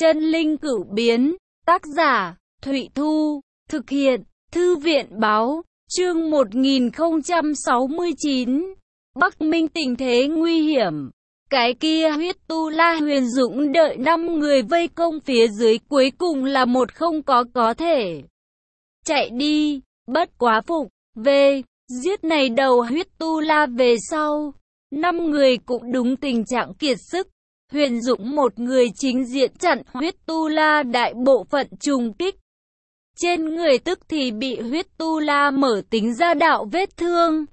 Chân linh cửu biến, tác giả, Thụy Thu, thực hiện, Thư viện báo, chương 1069, Bắc Minh tình thế nguy hiểm. Cái kia huyết tu la Huyền Dũng đợi 5 người vây công phía dưới, cuối cùng là một không có thể chạy đi, bất quá phục, về, giết này đầu huyết tu la về sau. 5 người cũng đúng tình trạng kiệt sức. Huyền Dũng một người chính diện chặn huyết tu la đại bộ phận trùng kích. Trên người tức thì bị huyết tu la mở tính ra đạo vết thương.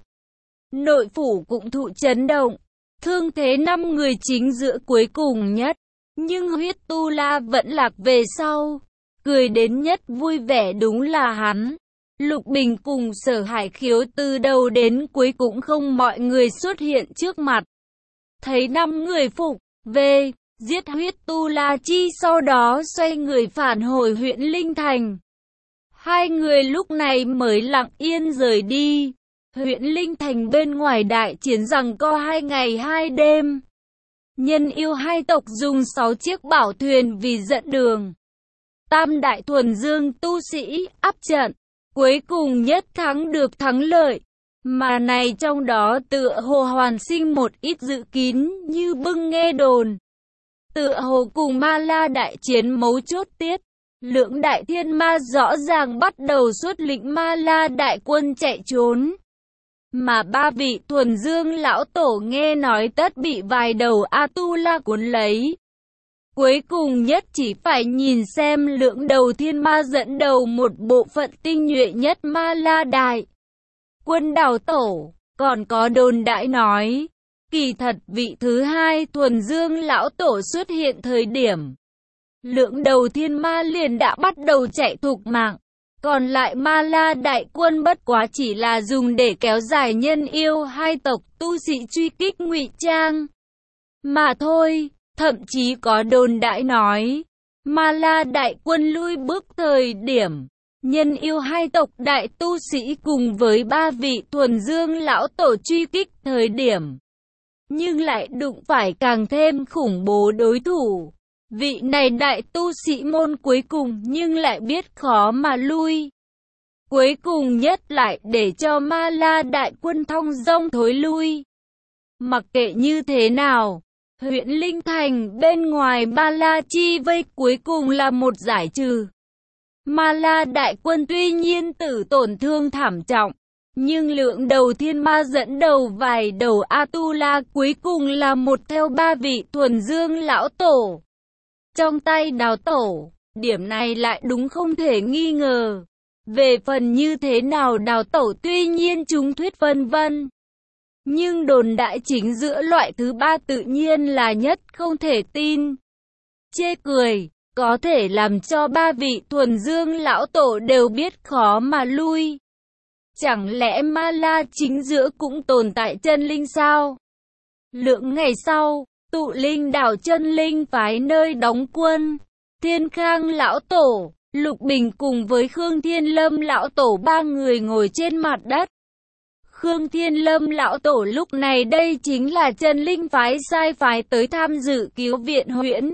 Nội phủ cũng thụ chấn động. Thương thế 5 người chính giữa cuối cùng nhất. Nhưng huyết tu la vẫn lạc về sau. Cười đến nhất vui vẻ đúng là hắn. Lục Bình cùng Sở Hải Khiếu từ đầu đến cuối cũng không mọi người xuất hiện trước mặt. Thấy 5 người phục, về, giết huyết tu la chi sau đó xoay người phản hồi huyện Linh Thành. Hai người lúc này mới lặng yên rời đi. Huyện Linh Thành bên ngoài đại chiến giằng co 2 ngày 2 đêm. Nhân yêu hai tộc dùng 6 chiếc bảo thuyền vì dẫn đường. Tam đại thuần dương tu sĩ áp trận, cuối cùng nhất thắng được thắng lợi. Mà này trong đó tựa hồ hoàn sinh một ít dự kín như bưng nghe đồn. Tựa hồ cùng Ma La đại chiến mấu chốt tiết. Lưỡng đại thiên ma rõ ràng bắt đầu xuất lĩnh Ma La đại quân chạy trốn. Mà 3 vị thuần dương lão tổ nghe nói tất bị vài đầu A-tu-la cuốn lấy. Cuối cùng nhất chỉ phải nhìn xem lưỡng đầu thiên ma dẫn đầu một bộ phận tinh nhuệ nhất Ma La đại quân đào tổ. Còn có đồn đại nói, kỳ thật vị thứ hai thuần dương lão tổ xuất hiện thời điểm, lưỡng đầu thiên ma liền đã bắt đầu chạy thục mạng. Còn lại Ma La đại quân bất quá chỉ là dùng để kéo dài nhân yêu hai tộc tu sĩ truy kích ngụy trang mà thôi. Thậm chí có đồn đại nói, Ma La đại quân lui bước thời điểm, nhân yêu hai tộc đại tu sĩ cùng với 3 vị thuần dương lão tổ truy kích thời điểm, nhưng lại đụng phải càng thêm khủng bố đối thủ. Vị này đại tu sĩ môn cuối cùng nhưng lại biết khó mà lui. Cuối cùng nhất lại để cho Ma La đại quân thong dong thối lui. Mặc kệ như thế nào, huyện Linh Thành bên ngoài Ma La chi vây cuối cùng là một giải trừ. Ma La đại quân tuy nhiên tử tổn thương thảm trọng, nhưng lượng đầu thiên ma dẫn đầu vài đầu A-tu-la cuối cùng là một theo 3 vị thuần dương lão tổ trong tay đào tổ. Điểm này lại đúng không thể nghi ngờ. Về phần như thế nào đào tổ tuy nhiên chúng thuyết vân vân, nhưng đồn đại chính giữa loại thứ 3 tự nhiên là nhất không thể tin. Chê cười, có thể làm cho 3 vị thuần dương lão tổ đều biết khó mà lui. Chẳng lẽ Ma La chính giữa cũng tồn tại chân linh sao? Lượng ngày sau, Tụ Linh đảo chân linh phái nơi đóng quân, Thiên Khang lão tổ, Lục Bình cùng với Khương Thiên Lâm lão tổ 3 người ngồi trên mặt đất. Khương Thiên Lâm lão tổ lúc này đây chính là chân linh phái sai phái tới tham dự cứu viện huyện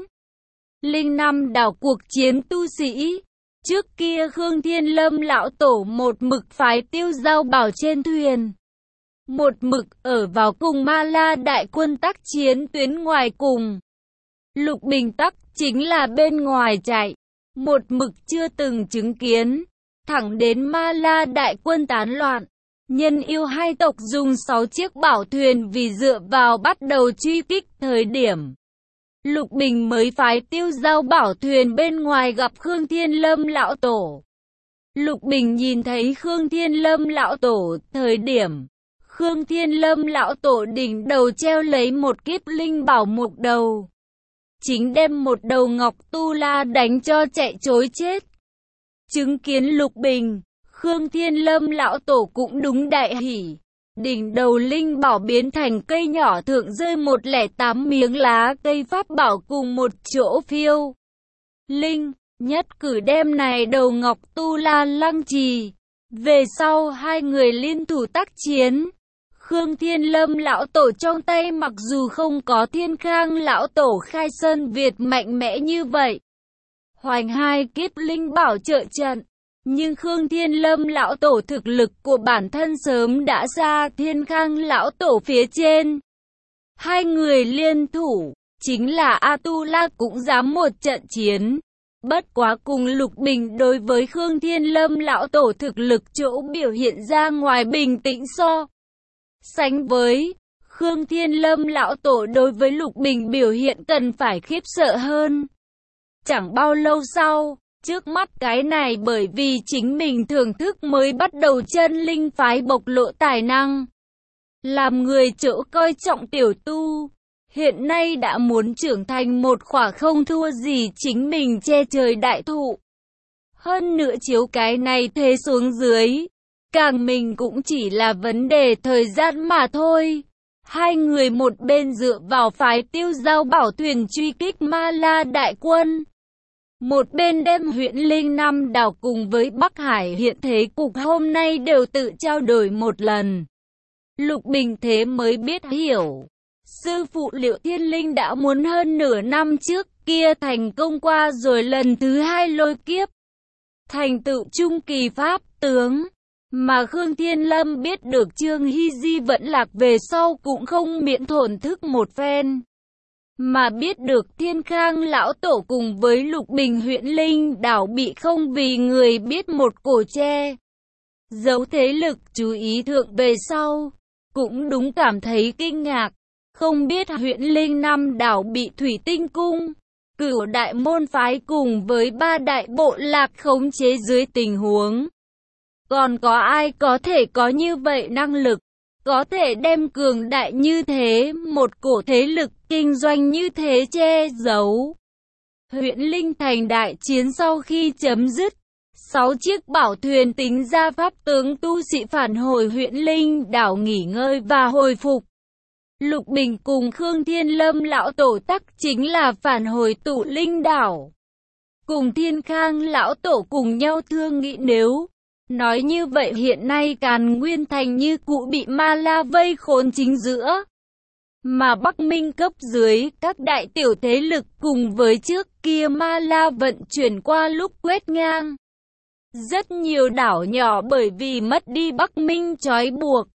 Linh Năm đảo cuộc chiến tu sĩ. Trước kia Khương Thiên Lâm lão tổ một mực phái Tiêu Giao Bảo trên thuyền, một mực ở vào cùng Ma La đại quân tác chiến tuyến ngoài cùng. Lục Bình tắc chính là bên ngoài chạy, một mực chưa từng chứng kiến, thẳng đến Ma La đại quân tán loạn. Nhân yêu hai tộc dùng 6 chiếc bảo thuyền vì dựa vào bắt đầu truy kích thời điểm, Lục Bình mới phái Tiêu Giao Bảo thuyền bên ngoài gặp Khương Thiên Lâm lão tổ. Lục Bình nhìn thấy Khương Thiên Lâm lão tổ thời điểm, Khương Thiên Lâm lão tổ đỉnh đầu treo lấy một kiếp linh bảo mục đầu, chính đem một đầu ngọc tu la đánh cho chạy trối chết. Chứng kiến Lục Bình, Khương Thiên Lâm lão tổ cũng đúng đại hỉ. Đỉnh đầu linh bảo biến thành cây nhỏ thượng rơi 108 miếng lá cây pháp bảo cùng một chỗ phiêu linh, nhất cử đem này đầu ngọc tu la lăng trì. Về sau hai người liên thủ tác chiến. Khương Thiên Lâm lão tổ trong tay mặc dù không có Thiên Khang lão tổ Khai Sơn Việt mạnh mẽ như vậy, hoành hai kiếp linh bảo trợ trận. Nhưng Khương Thiên Lâm lão tổ thực lực của bản thân sớm đã xa Thiên Khang lão tổ phía trên. Hai người liên thủ, chính là Atula cũng dám một trận chiến. Bất quá cùng Lục Bình đối với Khương Thiên Lâm lão tổ thực lực chỗ biểu hiện ra ngoài bình tĩnh so sánh với Khương Thiên Lâm lão tổ đối với Lục Bình biểu hiện cần phải khiếp sợ hơn. Chẳng bao lâu sau, trước mắt cái này bởi vì chính mình thưởng thức mới bắt đầu chân linh phái bộc lộ tài năng. Làm người chỗ coi trọng tiểu tu, hiện nay đã muốn trưởng thành một khỏa không thua gì chính mình che trời đại thụ. Hơn nữa chiếu cái này thế xuống dưới, càng mình cũng chỉ là vấn đề thời gian mà thôi. Hai người một bên dựa vào phái Tiêu Giao bảo thuyền truy kích Ma La đại quân, một bên đem huyện Linh Nam đảo cùng với Bắc Hải hiện thế cục hôm nay đều tự trao đổi một lần. Lục Bình thế mới biết hiểu, sư phụ Liệu Thiên Linh đã muốn hơn nửa năm trước kia thành công qua rồi lần thứ hai lôi kiếp, thành tựu trung kỳ pháp tướng. Mà Khương Thiên Lâm biết được Trương Hy Di vẫn lạc về sau cũng không miễn thổn thức một phen. Mà biết được Thiên Khang lão tổ cùng với Lục Bình huyện Linh đảo bị không vì người biết một cổ che giấu thế lực chú ý thượng về sau, cũng đúng cảm thấy kinh ngạc. Không biết huyện Linh Nam đảo bị Thủy Tinh Cung, Cửu đại môn phái cùng với ba đại bộ lạc khống chế dưới tình huống. Còn có ai có thể có như vậy năng lực, có thể đem cường đại như thế, một cổ thế lực kinh doanh như thế che giấu. Huyện Linh Thành đại chiến sau khi chấm dứt, 6 chiếc bảo thuyền tính ra pháp tướng tu sĩ phản hồi huyện Linh đảo nghỉ ngơi và hồi phục. Lục Bình cùng Khương Thiên Lâm lão tổ tắc chính là phản hồi tụ Linh đảo. Cùng Thiên Khang lão tổ cùng nhau thương nghị nếu nói như vậy hiện nay Càn Nguyên Thành như cũ bị Ma La vây khốn chính giữa. Mà Bắc Minh cấp dưới các đại tiểu thế lực cùng với trước kia Ma La vận chuyển qua lúc quét ngang. Rất nhiều đảo nhỏ bởi vì mất đi Bắc Minh trói buộc,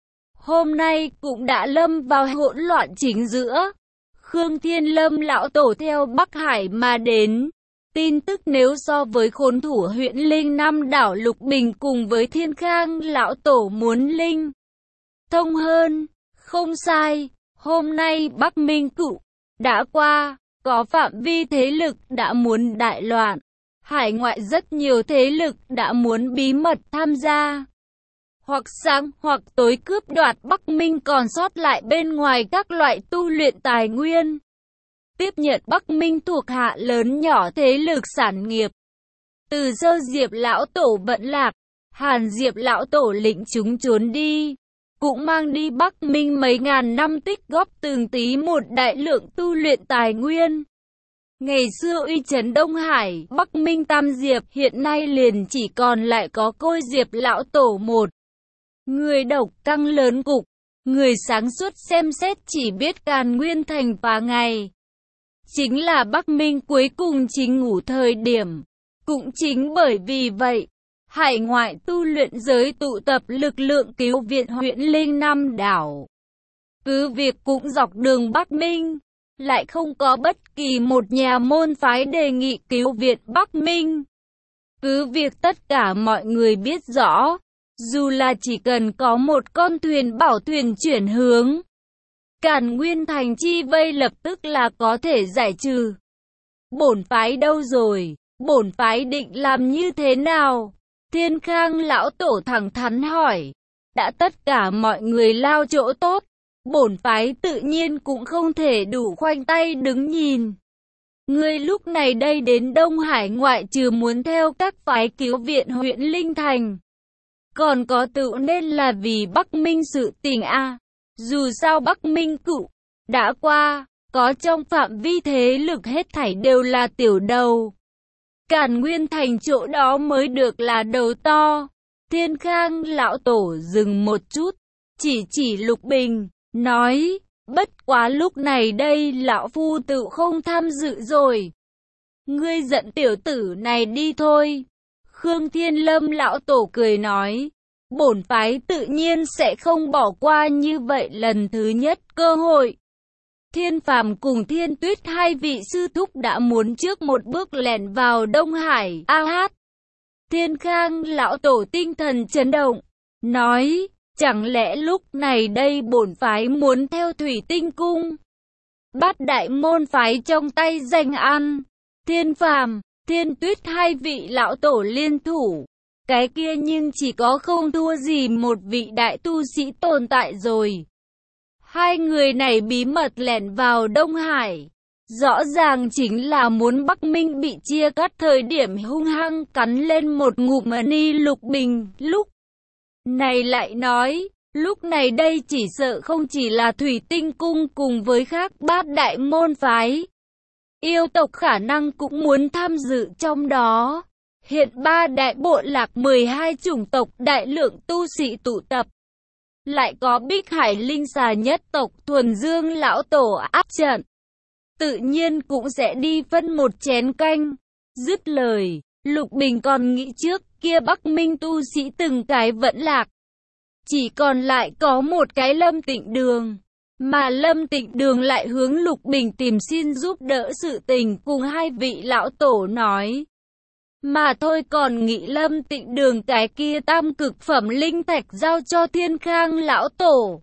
hôm nay cũng đã lâm vào hỗn loạn chính giữa. Khương Thiên Lâm lão tổ theo Bắc Hải mà đến. Tin tức nếu so với khốn thủ huyện Linh Nam đảo Lục Bình cùng với Thiên Khang lão tổ muốn linh thông hơn, không sai. Hôm nay Bắc Minh cựu đã qua, có phạm vi thế lực đã muốn đại loạn. Hải ngoại rất nhiều thế lực đã muốn bí mật tham gia, hoặc sáng hoặc tối cướp đoạt Bắc Minh còn sót lại bên ngoài các loại tu luyện tài nguyên. Tiếp nhận Bắc Minh thuộc hạ lớn nhỏ thế lực sản nghiệp. Từ Sơ Diệp lão tổ vẫn lạc, Hàn Diệp lão tổ lĩnh chúng trốn đi, cũng mang đi Bắc Minh mấy ngàn năm tích góp từng tí một đại lượng tu luyện tài nguyên. Ngày xưa uy chấn Đông Hải, Bắc Minh Tam Diệp hiện nay liền chỉ còn lại có Côi Diệp lão tổ một người độc căng lớn cục. Người sáng suốt xem xét chỉ biết Càn Nguyên Thành phá ngày. Chính là Bắc Minh cuối cùng chính ngủ thời điểm. Cũng chính bởi vì vậy, hải ngoại tu luyện giới tụ tập lực lượng cứu viện huyện Linh Nam đảo. Cứ việc cũng dọc đường Bắc Minh, lại không có bất kỳ một nhà môn phái đề nghị cứu viện Bắc Minh. Cứ việc tất cả mọi người biết rõ, dù là chỉ cần có một con thuyền bảo thuyền chuyển hướng, Càn Nguyên Thành chi vây lập tức là có thể giải trừ. Bổn phái đâu rồi? Bổn phái định làm như thế nào? Thiên Khang lão tổ thẳng thắn hỏi. Đã tất cả mọi người lao chỗ tốt, bổn phái tự nhiên cũng không thể đủ khoanh tay đứng nhìn. Ngươi lúc này đây đến Đông Hải ngoại trừ muốn theo các phái cứu viện huyện Linh Thành, còn có tự nên là vì Bắc Minh sự tình a. Dù sao Bắc Minh cựu đã qua, có trong phạm vi thế lực hết thảy đều là tiểu đầu. Càn Nguyên Thành chỗ đó mới được là đầu to. Thiên Khang lão tổ dừng một chút, chỉ Lục Bình, nói, bất quá lúc này đây lão phu tự không tham dự rồi. Ngươi giận tiểu tử này đi thôi. Khương Thiên Lâm lão tổ cười nói, bổn phái tự nhiên sẽ không bỏ qua như vậy lần thứ nhất cơ hội. Thiên Phàm cùng Thiên Tuyết hai vị sư thúc đã muốn trước một bước lẻn vào Đông Hải. Thiên Khang lão tổ tinh thần chấn động, nói, chẳng lẽ lúc này đây bổn phái muốn theo Thủy Tinh Cung, bắt đại môn phái trong tay giành ăn. Thiên Phàm, Thiên Tuyết hai vị lão tổ liên thủ, cái kia nhưng chỉ có không thua gì một vị đại tu sĩ tồn tại rồi. Hai người này bí mật lẻn vào Đông Hải, rõ ràng chính là muốn Bắc Minh bị chia cắt thời điểm hung hăng cắn lên một ngụm ni Lục Bình. Lúc này lại nói, lúc này đây chỉ sợ không chỉ là Thủy Tinh Cung cùng với khác bát đại môn phái. Yêu tộc khả năng cũng muốn tham dự trong đó. Hiện ba đại bộ lạc 12 chủng tộc đại lượng tu sĩ tụ tập. Lại có Bích Hải Linh Xà nhất tộc Thuần Dương lão tổ áp trận. Tự nhiên cũng sẽ đi phân một chén canh. Dứt lời, Lục Bình còn nghĩ trước kia Bắc Minh tu sĩ từng cái vẫn lạc. Chỉ còn lại có một cái Lâm Tịnh Đường. Mà Lâm Tịnh Đường lại hướng Lục Bình tìm xin giúp đỡ sự tình cùng hai vị lão tổ nói. Mà thôi còn nghĩ Lâm Tịnh Đường cái kia tam cực phẩm linh thạch giao cho Thiên Khang lão tổ.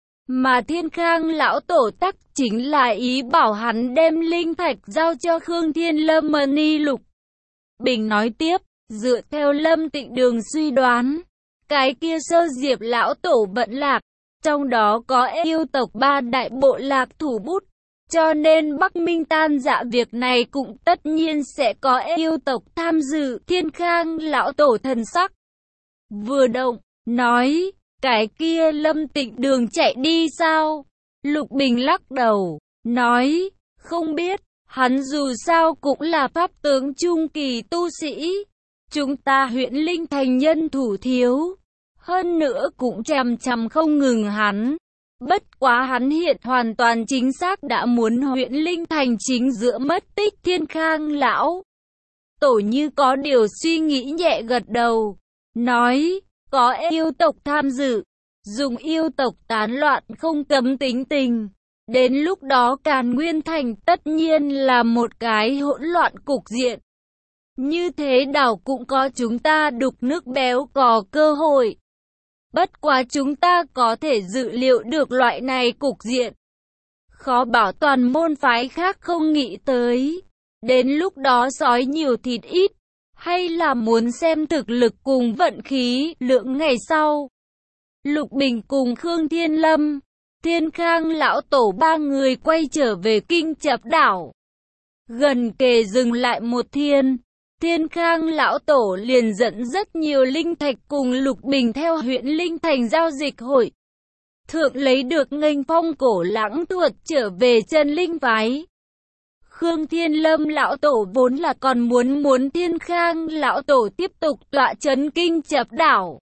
Mà Thiên Khang lão tổ tắc chính là ý bảo hắn đem linh thạch giao cho Khương Thiên Lâm ni Lục Bình nói tiếp, dựa theo Lâm Tịnh Đường suy đoán, cái kia Sơ Diệp lão tổ vẫn lạc, trong đó có yêu tộc ba đại bộ lạc thủ bút. Cho nên Bắc Minh tan dạ việc này cũng tất nhiên sẽ có yêu tộc tham dự. Thiên Khang lão tổ thần sắc vừa động, nói, cái kia Lâm Tịnh Đường chạy đi sao? Lục Bình lắc đầu, nói, không biết, hắn dù sao cũng là pháp tướng trung kỳ tu sĩ. Chúng ta huyện Linh Thành nhân thủ thiếu, hơn nữa cũng chằm không ngừng hắn. Bất quá hắn hiện hoàn toàn chính xác đã muốn huyện Linh Thành chính giữa mất tích. Thiên Khang lão tổ như có điều suy nghĩ nhẹ gật đầu, nói, có yêu tộc tham dự, dùng yêu tộc tán loạn không cấm tính tình. Đến lúc đó Càn Nguyên Thành tất nhiên là một cái hỗn loạn cục diện. Như thế đảo cũng có chúng ta đục nước béo cò cơ hội. Bất quá chúng ta có thể dự liệu được loại này cục diện. Khó bảo toàn môn phái khác không nghĩ tới. Đến lúc đó sói nhiều thịt ít. Hay là muốn xem thực lực cùng vận khí. Lượng ngày sau, Lục Bình cùng Khương Thiên Lâm, Thiên Khang lão tổ ba người quay trở về Kinh Chập đảo. Gần kề dừng lại một thiên. Thiên Khang lão tổ liền dẫn rất nhiều linh thạch cùng Lục Bình theo huyện Linh Thành giao dịch hội thượng lấy được nghênh phong cổ lãng thuật trở về chân linh phái. Khương Thiên Lâm lão tổ vốn là còn muốn Thiên Khang lão tổ tiếp tục tọa trấn Kinh Chập đảo.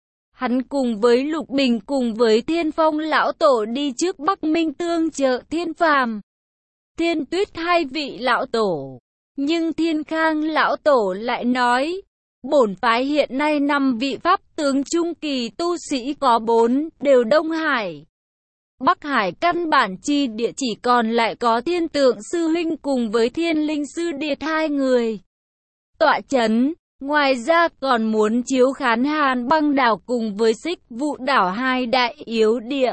Hắn cùng với Lục Bình cùng với Thiên Phong lão tổ đi trước Bắc Minh tương trợ Thiên Phàm, Thiên Tuyết hai vị lão tổ. Nhưng Thiên Khang lão tổ lại nói, bổn phái hiện nay 5 vị pháp tướng trung kỳ tu sĩ có 4 đều Đông Hải. Bắc Hải căn bản chi địa chỉ còn lại có Thiên Tượng sư huynh cùng với Thiên Linh sư điệt 2 người tọa chấn. Ngoài ra còn muốn chiếu khán Hàn Băng đảo cùng với Xích Vụ đảo 2 đại yếu địa.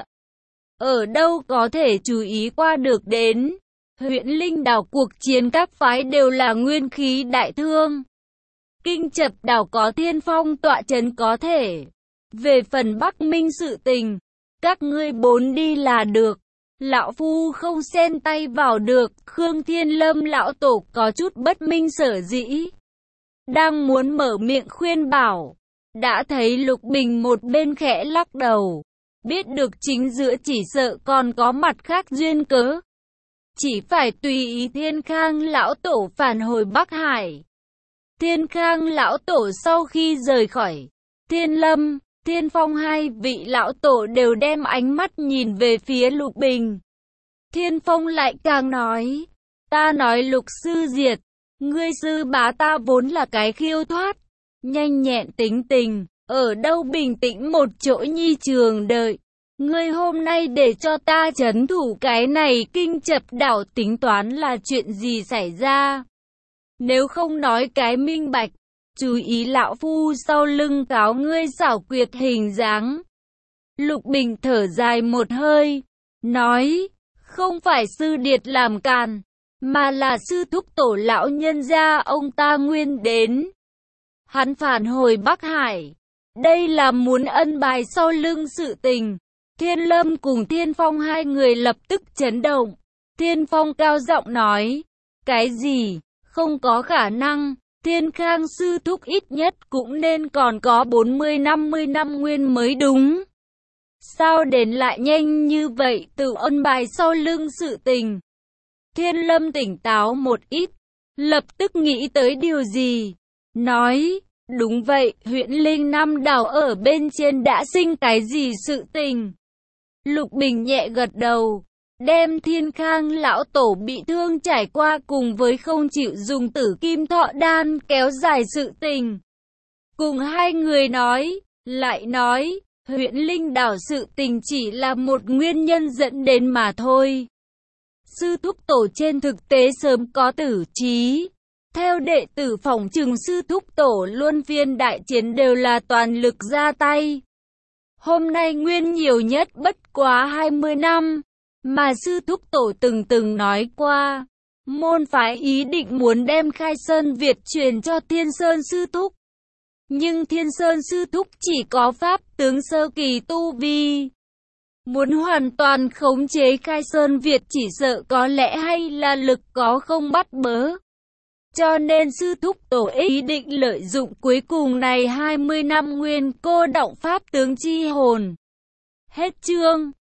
Ở đâu có thể chú ý qua được đến. Huyện Linh đảo cuộc chiến các phái đều là nguyên khí đại thương. Kinh Chập đảo có Thiên Phong tọa trấn có thể. Về phần Bắc Minh sự tình, các ngươi 4 đi là được. Lão phu không xen tay vào được. Khương Thiên Lâm lão tổ có chút bất minh sở dĩ. Đang muốn mở miệng khuyên bảo. Đã thấy Lục Bình một bên khẽ lắc đầu. Biết được chính giữa chỉ sợ còn có mặt khác duyên cớ. Chỉ phải tùy ý Thiên Khang lão tổ phản hồi Bắc Hải. Thiên Khang lão tổ sau khi rời khỏi, Thiên Lâm, Thiên Phong hai vị lão tổ đều đem ánh mắt nhìn về phía Lục Bình. Thiên Phong lại càng nói, ta nói Lục sư diệt, Ngươi sư bá ta vốn là cái khiêu thoát, nhanh nhẹn tính tình, ở đâu bình tĩnh một chỗ nhi trường đợi. Ngươi hôm nay để cho ta trấn thủ cái này kinh chập đảo tính toán là chuyện gì xảy ra? Nếu không nói cái minh bạch, chú ý lão phu sau lưng cáo ngươi xảo quyệt hình dáng. Lục Bình thở dài một hơi, nói, không phải sư điệt làm càn, mà là sư thúc tổ lão nhân gia ông ta nguyên đến. Hắn phản hồi Bắc Hải, đây là muốn ân bài sau lưng sự tình. Thiên Lâm cùng Thiên Phong hai người lập tức chấn động. Thiên Phong cao giọng nói, cái gì, không có khả năng, Thiên Khang sư thúc ít nhất cũng nên còn có 40-50 năm nguyên mới đúng. Sao đến lại nhanh như vậy tự ân bài sau lưng sự tình? Thiên Lâm tỉnh táo một ít, lập tức nghĩ tới điều gì, nói, đúng vậy, huyện Linh Nam đảo ở bên trên đã sinh cái gì sự tình? Lục Bình nhẹ gật đầu, đem Thiên Khang lão tổ bị thương trải qua cùng với không chịu dùng tử kim thọ đan kéo dài sự tình. Cùng hai người nói, lại nói, huyện Linh đảo sự tình chỉ là một nguyên nhân dẫn đến mà thôi. Sư thúc tổ trên thực tế sớm có tử trí. Theo đệ tử phỏng chừng sư thúc tổ luân phiên đại chiến đều là toàn lực ra tay. Hôm nay nguyên nhiều nhất bất quá 20 năm, mà sư thúc tổ từng nói qua, môn phái ý định muốn đem Khai Sơn Việt truyền cho Thiên Sơn sư thúc. Nhưng Thiên Sơn sư thúc chỉ có pháp tướng sơ kỳ tu vi. Muốn hoàn toàn khống chế Khai Sơn Việt chỉ sợ có lẽ hay là lực có không bắt bớ. Cho nên sư thúc tổ ý định lợi dụng cuối cùng này 20 năm nguyên cô động pháp tướng chi hồn. Hết chương.